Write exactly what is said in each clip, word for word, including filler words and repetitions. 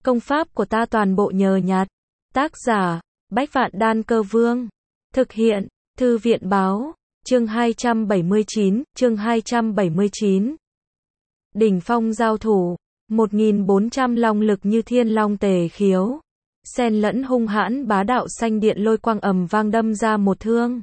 Công pháp của ta toàn bộ nhờ nhặt. Tác giả, Bách Vạn Đan Cơ Vương. Thực hiện, Thư viện Báo. Chương hai trăm bảy mươi chín, chương hai trăm bảy mươi chín. Đỉnh phong giao thủ, một nghìn bốn trăm long lực như thiên long tề khiếu. Xen lẫn hung hãn bá đạo xanh điện lôi quang ầm vang đâm ra một thương.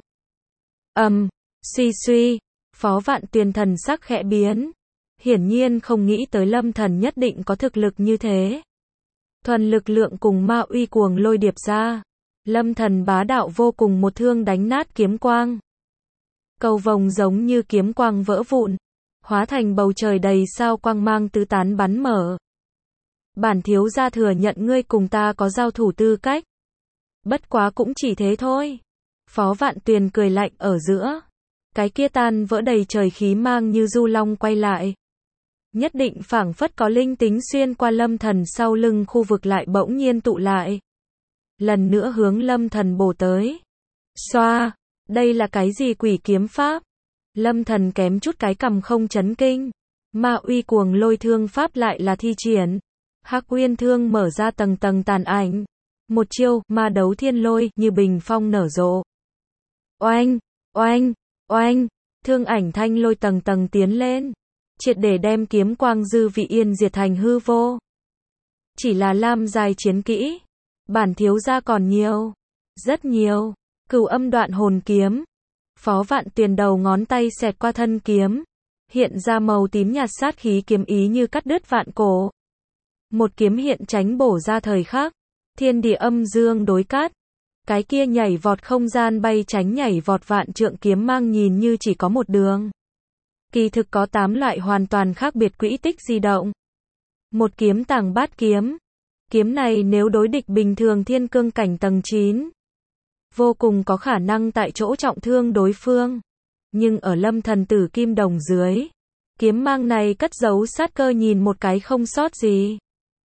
Ầm, suy suy, Phó Vạn Tuyền thần sắc khẽ biến. Hiển nhiên không nghĩ tới Lâm Thần nhất định có thực lực như thế. Thuần lực lượng cùng ma uy cuồng lôi điệp ra. Lâm Thần bá đạo vô cùng một thương đánh nát kiếm quang. Cầu vồng giống như kiếm quang vỡ vụn, hóa thành bầu trời đầy sao quang mang tứ tán bắn mở. Bản thiếu gia thừa nhận ngươi cùng ta có giao thủ tư cách. Bất quá cũng chỉ thế thôi. Phó Vạn Tuyền cười lạnh ở giữa. Cái kia tan vỡ đầy trời khí mang như du long quay lại. Nhất định phảng phất có linh tính xuyên qua Lâm Thần sau lưng khu vực lại bỗng nhiên tụ lại. Lần nữa hướng Lâm Thần bổ tới. Xoa, đây là cái gì quỷ kiếm pháp? Lâm Thần kém chút cái cầm không chấn kinh. Ma uy cuồng lôi thương pháp lại là thi triển. Hắc Uyên thương mở ra tầng tầng tàn ảnh. Một chiêu, ma đấu thiên lôi, như bình phong nở rộ. Oanh, oanh, oanh, thương ảnh thanh lôi tầng tầng tiến lên. Triệt để đem kiếm quang dư vị yên diệt thành hư vô. Chỉ là lam dài chiến kỹ. Bản thiếu gia còn nhiều. Rất nhiều. Cửu âm đoạn hồn kiếm. Phó Vạn Tuyền đầu ngón tay xẹt qua thân kiếm. Hiện ra màu tím nhạt sát khí kiếm ý như cắt đứt vạn cổ. Một kiếm hiện tránh bổ ra thời khắc. Thiên địa âm dương đối cát. Cái kia nhảy vọt không gian bay tránh nhảy vọt vạn trượng kiếm mang nhìn như chỉ có một đường. Kỳ thực có tám loại hoàn toàn khác biệt quỹ tích di động. Một kiếm tàng bát kiếm. Kiếm này nếu đối địch bình thường thiên cương cảnh tầng chín. Vô cùng có khả năng tại chỗ trọng thương đối phương. Nhưng ở Lâm Thần tử kim đồng dưới. Kiếm mang này cất giấu sát cơ nhìn một cái không sót gì.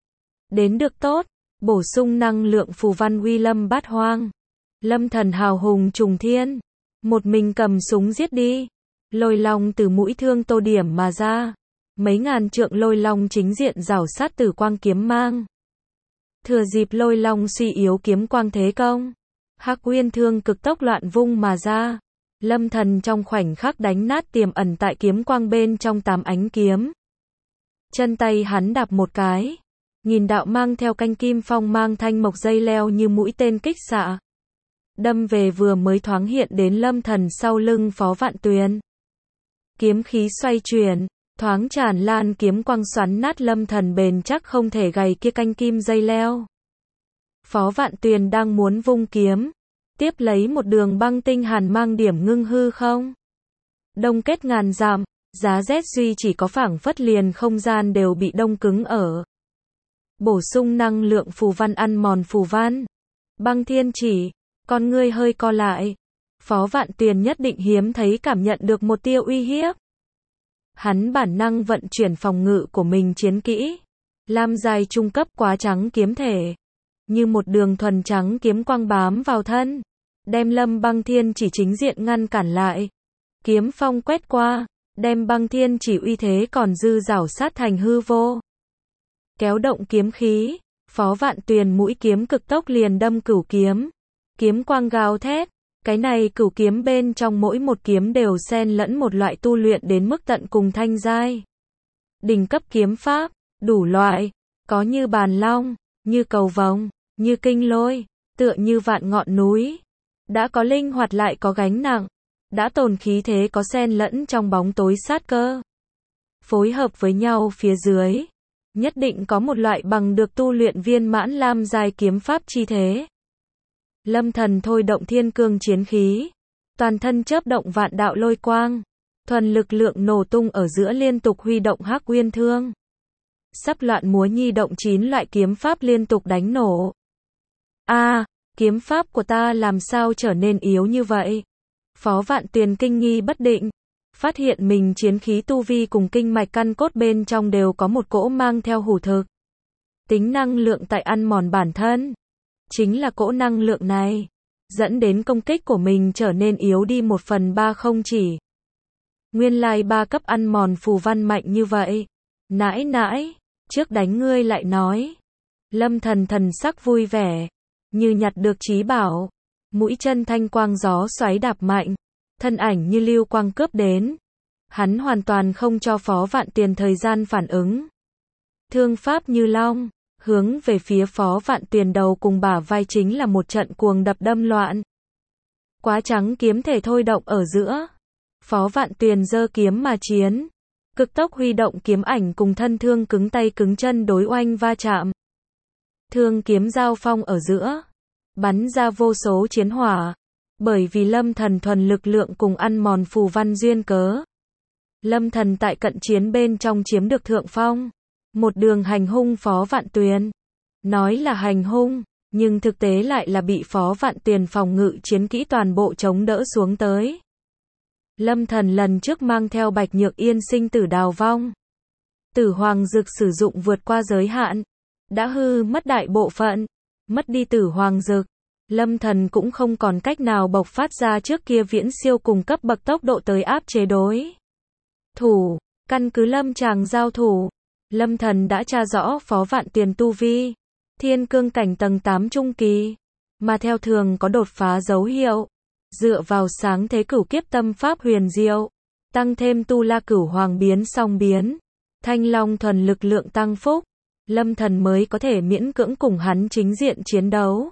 Đến được tốt. Bổ sung năng lượng phù văn uy lâm bát hoang. Lâm Thần hào hùng trùng thiên. Một mình cầm súng giết đi. Lôi long từ mũi thương tô điểm mà ra. Mấy ngàn trượng lôi long chính diện rảo sát tử quang kiếm mang. Thừa dịp lôi long suy yếu kiếm quang thế công. Hắc Uyên thương cực tốc loạn vung mà ra. Lâm Thần trong khoảnh khắc đánh nát tiềm ẩn tại kiếm quang bên trong tám ánh kiếm. Chân tay hắn đạp một cái. Nhìn đạo mang theo canh kim phong mang thanh mộc dây leo như mũi tên kích xạ. Đâm về vừa mới thoáng hiện đến Lâm Thần sau lưng Phó Vạn Tuyền. Kiếm khí xoay chuyển, thoáng tràn lan kiếm quang xoắn nát Lâm Thần bền chắc không thể gầy kia canh kim dây leo. Phó Vạn Tuyền đang muốn vung kiếm, tiếp lấy một đường băng tinh hàn mang điểm ngưng hư không. Đông kết ngàn dặm, giá rét duy chỉ có phảng phất liền không gian đều bị đông cứng ở. Bổ sung năng lượng phù văn ăn mòn phù văn. Băng thiên chỉ, con ngươi hơi co lại. Phó Vạn Tuyền nhất định hiếm thấy cảm nhận được một tia uy hiếp. Hắn bản năng vận chuyển phòng ngự của mình chiến kỹ. Lam dài trung cấp quá trắng kiếm thể. Như một đường thuần trắng kiếm quang bám vào thân. Đem Lâm băng thiên chỉ chính diện ngăn cản lại. Kiếm phong quét qua. Đem băng thiên chỉ uy thế còn dư rảo sát thành hư vô. Kéo động kiếm khí. Phó Vạn Tuyền mũi kiếm cực tốc liền đâm cửu kiếm. Kiếm quang gào thét. Cái này cửu kiếm bên trong mỗi một kiếm đều xen lẫn một loại tu luyện đến mức tận cùng thanh giai. Đỉnh cấp kiếm pháp, đủ loại, có như bàn long, như cầu vồng, như kinh lôi, tựa như vạn ngọn núi. Đã có linh hoạt lại có gánh nặng, đã tồn khí thế có xen lẫn trong bóng tối sát cơ. Phối hợp với nhau phía dưới, nhất định có một loại bằng được tu luyện viên mãn lam giai kiếm pháp chi thế. Lâm Thần thôi động thiên cương chiến khí. Toàn thân chớp động vạn đạo lôi quang. Thuần lực lượng nổ tung ở giữa liên tục huy động Hắc Uyên thương. Sắp loạn múa nhi động chín loại kiếm pháp liên tục đánh nổ. A, à, kiếm pháp của ta làm sao trở nên yếu như vậy? Phó Vạn Tuyền kinh nghi bất định. Phát hiện mình chiến khí tu vi cùng kinh mạch căn cốt bên trong đều có một cỗ mang theo hủ thực. Tính năng lượng tại ăn mòn bản thân. Chính là cỗ năng lượng này, dẫn đến công kích của mình trở nên yếu đi một phần ba không chỉ. Nguyên lai ba cấp ăn mòn phù văn mạnh như vậy. Nãi nãi, trước đánh ngươi lại nói. Lâm Thần thần sắc vui vẻ, như nhặt được trí bảo. Mũi chân thanh quang gió xoáy đạp mạnh, thân ảnh như lưu quang cướp đến. Hắn hoàn toàn không cho Phó Vạn Tiền thời gian phản ứng. Thương pháp như long, hướng về phía Phó Vạn Tiền đầu cùng bả vai chính là một trận cuồng đập đâm loạn. Quá trắng kiếm thể thôi động ở giữa. Phó Vạn Tiền giơ kiếm mà chiến. Cực tốc huy động kiếm ảnh cùng thân thương cứng tay cứng chân đối oanh va chạm. Thương kiếm giao phong ở giữa, bắn ra vô số chiến hỏa. Bởi vì Lâm Thần thuần lực lượng cùng ăn mòn phù văn duyên cớ. Lâm Thần tại cận chiến bên trong chiếm được thượng phong. Một đường hành hung Phó Vạn Tuyền. Nói là hành hung, nhưng thực tế lại là bị Phó Vạn Tiền phòng ngự chiến kỹ toàn bộ chống đỡ xuống tới. Lâm Thần lần trước mang theo Bạch Nhược Yên sinh tử đào vong. Tử Hoàng Dực sử dụng vượt qua giới hạn. Đã hư mất đại bộ phận. Mất đi Tử Hoàng Dực. Lâm Thần cũng không còn cách nào bộc phát ra trước kia viễn siêu cùng cấp bậc tốc độ tới áp chế đối thủ. Căn cứ lâm tràng giao thủ, Lâm Thần đã tra rõ Phó Vạn Tiền tu vi. Thiên cương cảnh tầng tám trung kỳ. Mà theo thường có đột phá dấu hiệu. Dựa vào sáng thế cửu kiếp tâm pháp huyền diệu. Tăng thêm tu la cửu hoàng biến song biến. Thanh long thuần lực lượng tăng phúc. Lâm Thần mới có thể miễn cưỡng cùng hắn chính diện chiến đấu.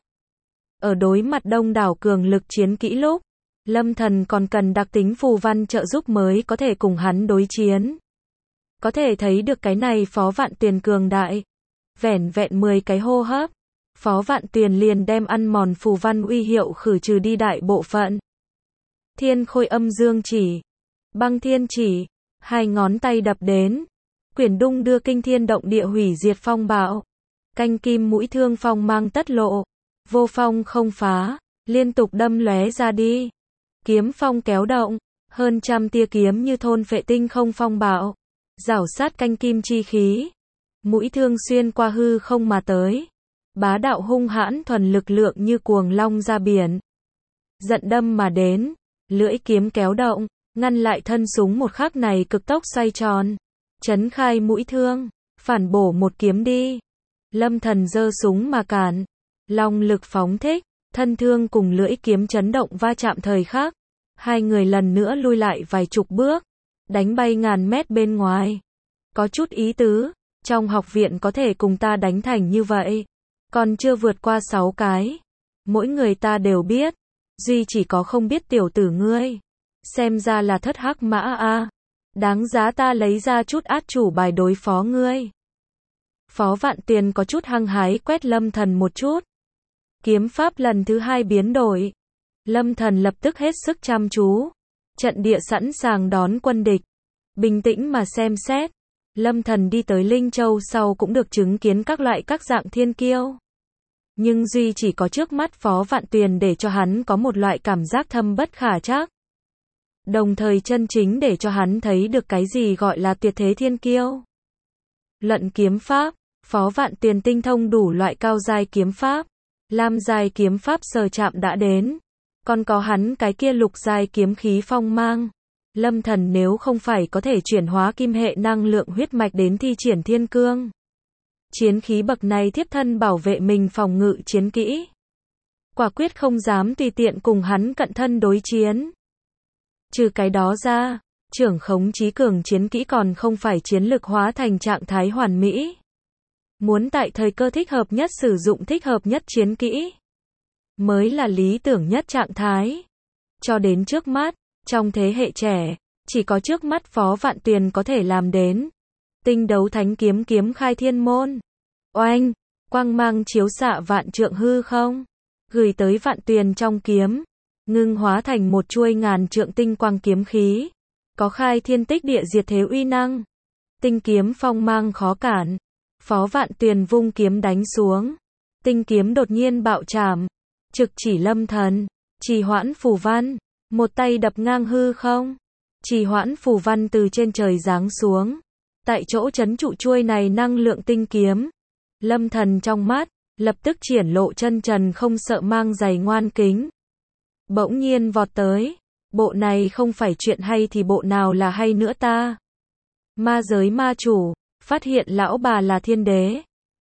Ở đối mặt đông đảo cường lực chiến kỹ lúc, Lâm Thần còn cần đặc tính phù văn trợ giúp mới có thể cùng hắn đối chiến. Có thể thấy được cái này Phó Vạn Tiền cường đại. Vẻn vẹn mười cái hô hấp, Phó Vạn Tiền liền đem ăn mòn phù văn uy hiệu khử trừ đi đại bộ phận. Thiên khôi âm dương chỉ, băng thiên chỉ, hai ngón tay đập đến. Quyển đung đưa kinh thiên động địa hủy diệt phong bạo. Canh kim mũi thương phong mang tất lộ. Vô phong không phá, liên tục đâm lóe ra đi. Kiếm phong kéo động, hơn trăm tia kiếm như thôn phệ tinh không phong bạo. Rảo sát canh kim chi khí. Mũi thương xuyên qua hư không mà tới. Bá đạo hung hãn thuần lực lượng như cuồng long ra biển. Giận đâm mà đến, lưỡi kiếm kéo động, ngăn lại thân súng một khắc này cực tốc xoay tròn. Chấn khai mũi thương, phản bổ một kiếm đi. Lâm Thần giơ súng mà cản. Long lực phóng thích, thân thương cùng lưỡi kiếm chấn động va chạm thời khắc. Hai người lần nữa lui lại vài chục bước, đánh bay ngàn mét bên ngoài. Có chút ý tứ, trong học viện có thể cùng ta đánh thành như vậy. Còn chưa vượt qua sáu cái. Mỗi người ta đều biết, duy chỉ có không biết tiểu tử ngươi. Xem ra là thất hắc mã a. Đáng giá ta lấy ra chút át chủ bài đối phó ngươi. Phó Vạn Tiền có chút hăng hái quét Lâm Thần một chút. Kiếm pháp lần thứ hai biến đổi. Lâm Thần lập tức hết sức chăm chú. Trận địa sẵn sàng đón quân địch. Bình tĩnh mà xem xét. Lâm Thần đi tới Linh Châu sau cũng được chứng kiến các loại các dạng thiên kiêu. Nhưng duy chỉ có trước mắt Phó Vạn Tiền để cho hắn có một loại cảm giác thâm bất khả trắc. Đồng thời chân chính để cho hắn thấy được cái gì gọi là tuyệt thế thiên kiêu. Luận kiếm pháp, Phó Vạn Tiền tinh thông đủ loại cao giai kiếm pháp. Lam giai kiếm pháp sờ chạm đã đến. Còn có hắn cái kia lục giai kiếm khí phong mang. Lâm Thần nếu không phải có thể chuyển hóa kim hệ năng lượng huyết mạch đến thi triển thiên cương. Chiến khí bậc này thiếp thân bảo vệ mình phòng ngự chiến kỹ. Quả quyết không dám tùy tiện cùng hắn cận thân đối chiến. Trừ cái đó ra, trưởng khống trí cường chiến kỹ còn không phải chiến lực hóa thành trạng thái hoàn mỹ. Muốn tại thời cơ thích hợp nhất sử dụng thích hợp nhất chiến kỹ. Mới là lý tưởng nhất trạng thái. Cho đến trước mắt, trong thế hệ trẻ, chỉ có trước mắt Phó Vạn Tiền có thể làm đến. Tinh đấu thánh kiếm kiếm khai thiên môn. Oanh, quang mang chiếu xạ vạn trượng hư không. Gửi tới Vạn Tiền trong kiếm. Ngưng hóa thành một chuôi ngàn trượng tinh quang kiếm khí. Có khai thiên tích địa diệt thế uy năng. Tinh kiếm phong mang khó cản. Phó Vạn Tiền vung kiếm đánh xuống. Tinh kiếm đột nhiên bạo chạm. Trực chỉ Lâm Thần. Trì hoãn phù văn. Một tay đập ngang hư không. Trì hoãn phù văn từ trên trời giáng xuống. Tại chỗ trấn trụ chuôi này năng lượng tinh kiếm. Lâm Thần trong mắt, lập tức triển lộ chân trần không sợ mang giày ngoan kính. Bỗng nhiên vọt tới. Bộ này không phải chuyện hay thì bộ nào là hay nữa ta. Ma giới ma chủ, phát hiện lão bà là thiên đế.